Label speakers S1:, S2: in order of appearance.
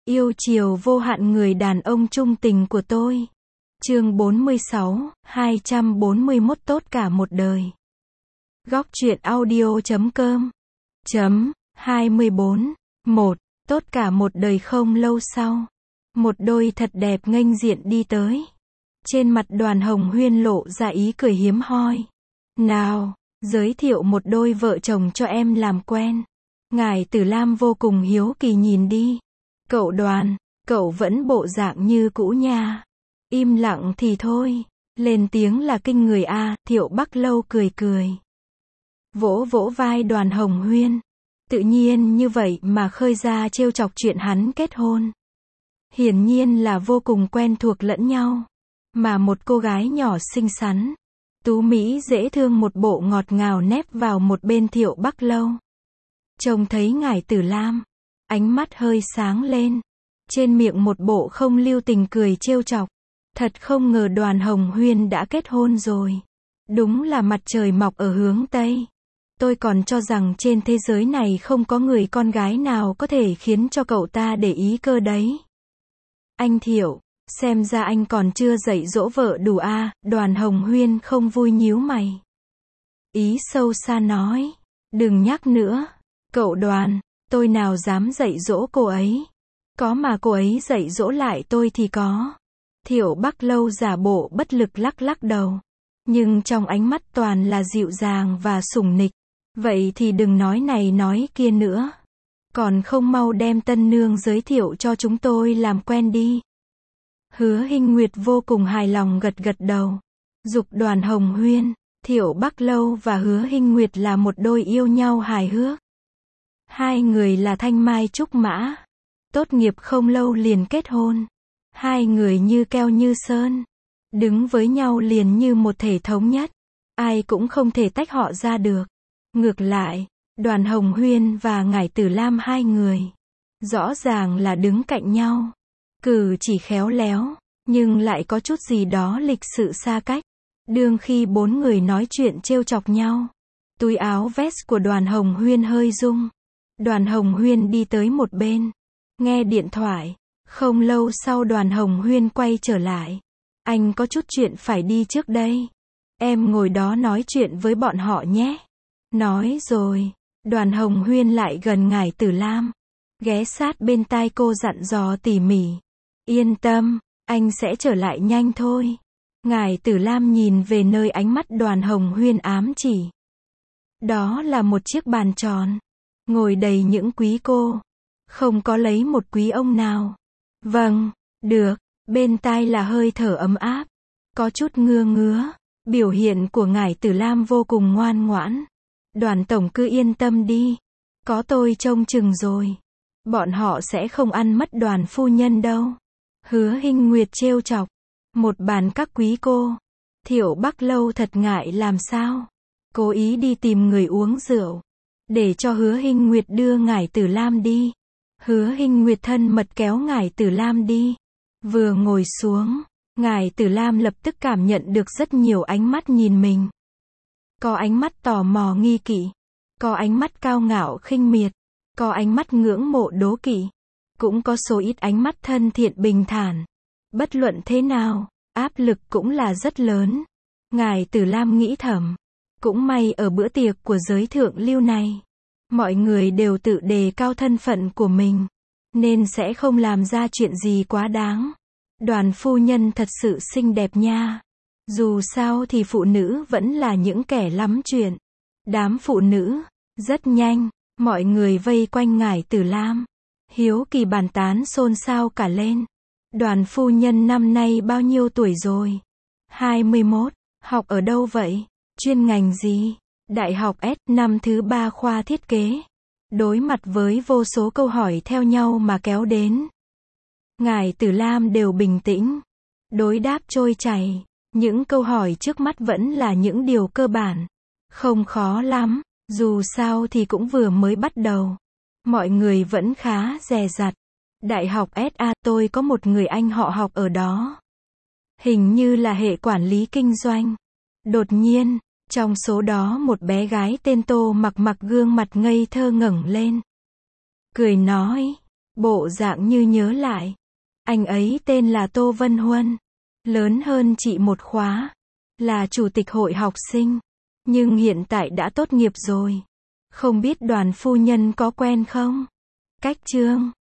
S1: Yêu chiều vô hạn người đàn ông trung tình của tôi. Chương 46, 241 tốt cả một đời. Góc truyện audio.com 24 1. Tốt cả một đời. Không lâu sau, một đôi thật đẹp nghênh diện đi tới. Trên mặt Đoàn Hồng Huyên lộ ra ý cười hiếm hoi. Nào, giới thiệu một đôi vợ chồng cho em làm quen. Ngải Tử Lam vô cùng hiếu kỳ nhìn đi. Cậu Đoàn, cậu vẫn bộ dạng như cũ nha. Im lặng thì thôi, lên tiếng là kinh người a. Thiệu Bắc Lâu cười cười, vỗ vỗ vai Đoàn Hồng Huyên. Tự nhiên như vậy mà khơi ra trêu chọc chuyện hắn kết hôn. Hiển nhiên là vô cùng quen thuộc lẫn nhau. Mà một cô gái nhỏ xinh xắn, tú mỹ dễ thương một bộ ngọt ngào nép vào một bên Thiệu Bắc Lâu. Trông thấy Ngải Tử Lam, ánh mắt hơi sáng lên, trên miệng một bộ không lưu tình cười trêu chọc. Thật không ngờ Đoàn Hồng Huyên đã kết hôn rồi. Đúng là mặt trời mọc ở hướng Tây. Tôi còn cho rằng trên thế giới này không có người con gái nào có thể khiến cho cậu ta để ý cơ đấy. Anh Thiệu, xem ra anh còn chưa dạy dỗ vợ đủ a. Đoàn Hồng Huyên không vui nhíu mày, ý sâu xa nói. Đừng nhắc nữa. Cậu Đoàn, tôi nào dám dạy dỗ cô ấy. Có mà cô ấy dạy dỗ lại tôi thì có. Thiệu Bắc Lâu giả bộ bất lực lắc lắc đầu. Nhưng trong ánh mắt toàn là dịu dàng và sủng nịch. Vậy thì đừng nói này nói kia nữa. Còn không mau đem tân nương giới thiệu cho chúng tôi làm quen đi. Hứa Hinh Nguyệt vô cùng hài lòng gật gật đầu. Giục Đoàn Hồng Huyên. Thiệu Bắc Lâu và Hứa Hinh Nguyệt là một đôi yêu nhau hài hước. Hai người là thanh mai trúc mã. Tốt nghiệp không lâu liền kết hôn. Hai người như keo như sơn. Đứng với nhau liền như một thể thống nhất. Ai cũng không thể tách họ ra được. Ngược lại, Đoàn Hồng Huyên và Ngải Tử Lam hai người rõ ràng là đứng cạnh nhau. Cử chỉ khéo léo, nhưng lại có chút gì đó lịch sự xa cách. Đương khi bốn người nói chuyện trêu chọc nhau, túi áo vest của Đoàn Hồng Huyên hơi rung. Đoàn Hồng Huyên đi tới một bên, nghe điện thoại. Không lâu sau Đoàn Hồng Huyên quay trở lại. Anh có chút chuyện phải đi trước đây. Em ngồi đó nói chuyện với bọn họ nhé. Nói rồi, Đoàn Hồng Huyên lại gần Ngải Tử Lam, ghé sát bên tai cô dặn dò tỉ mỉ. Yên tâm, anh sẽ trở lại nhanh thôi. Ngải Tử Lam nhìn về nơi ánh mắt Đoàn Hồng Huyên ám chỉ. Đó là một chiếc bàn tròn, ngồi đầy những quý cô. Không có lấy một quý ông nào. Vâng, được. Bên tai là hơi thở ấm áp, có chút ngứa ngứa. Biểu hiện của Ngải Tử Lam vô cùng ngoan ngoãn. Đoàn tổng cứ yên tâm đi, có tôi trông chừng rồi. Bọn họ sẽ không ăn mất Đoàn phu nhân đâu. Hứa Hinh Nguyệt trêu chọc. Một bàn các quý cô. Thiệu Bắc Lâu thật ngại làm sao. Cố ý đi tìm người uống rượu, để cho Hứa Hinh Nguyệt đưa Ngải Tử Lam đi. Hứa Hinh Nguyệt thân mật kéo Ngải Tử Lam đi. Vừa ngồi xuống, Ngải Tử Lam lập tức cảm nhận được rất nhiều ánh mắt nhìn mình. Có ánh mắt tò mò nghi kỵ, có ánh mắt cao ngạo khinh miệt, có ánh mắt ngưỡng mộ đố kỵ, cũng có số ít ánh mắt thân thiện bình thản. Bất luận thế nào, áp lực cũng là rất lớn. Ngải Tử Lam nghĩ thầm, cũng may ở bữa tiệc của giới thượng lưu này, mọi người đều tự đề cao thân phận của mình, nên sẽ không làm ra chuyện gì quá đáng. Đoàn phu nhân thật sự xinh đẹp nha. Dù sao thì phụ nữ vẫn là những kẻ lắm chuyện. Đám phụ nữ, rất nhanh, mọi người vây quanh Ngải Tử Lam, hiếu kỳ bàn tán xôn xao cả lên. Đoàn phu nhân năm nay bao nhiêu tuổi rồi? 21, học ở đâu vậy? Chuyên ngành gì? Đại học S, năm thứ 3 khoa thiết kế. Đối mặt với vô số câu hỏi theo nhau mà kéo đến, Ngải Tử Lam đều bình tĩnh, đối đáp trôi chảy. Những câu hỏi trước mắt vẫn là những điều cơ bản, không khó lắm, dù sao thì cũng vừa mới bắt đầu. Mọi người vẫn khá dè dặt. Đại học SA, tôi có một người anh họ học ở đó. Hình như là hệ quản lý kinh doanh. Đột nhiên, trong số đó một bé gái tên Tô mặc gương mặt ngây thơ ngẩng lên, cười nói, Bộ dạng như nhớ lại. Anh ấy tên là Tô Vân Huân. Lớn hơn chị một khóa. Là chủ tịch hội học sinh. Nhưng hiện tại đã tốt nghiệp rồi. Không biết Đoàn phu nhân có quen không? Cách Trương.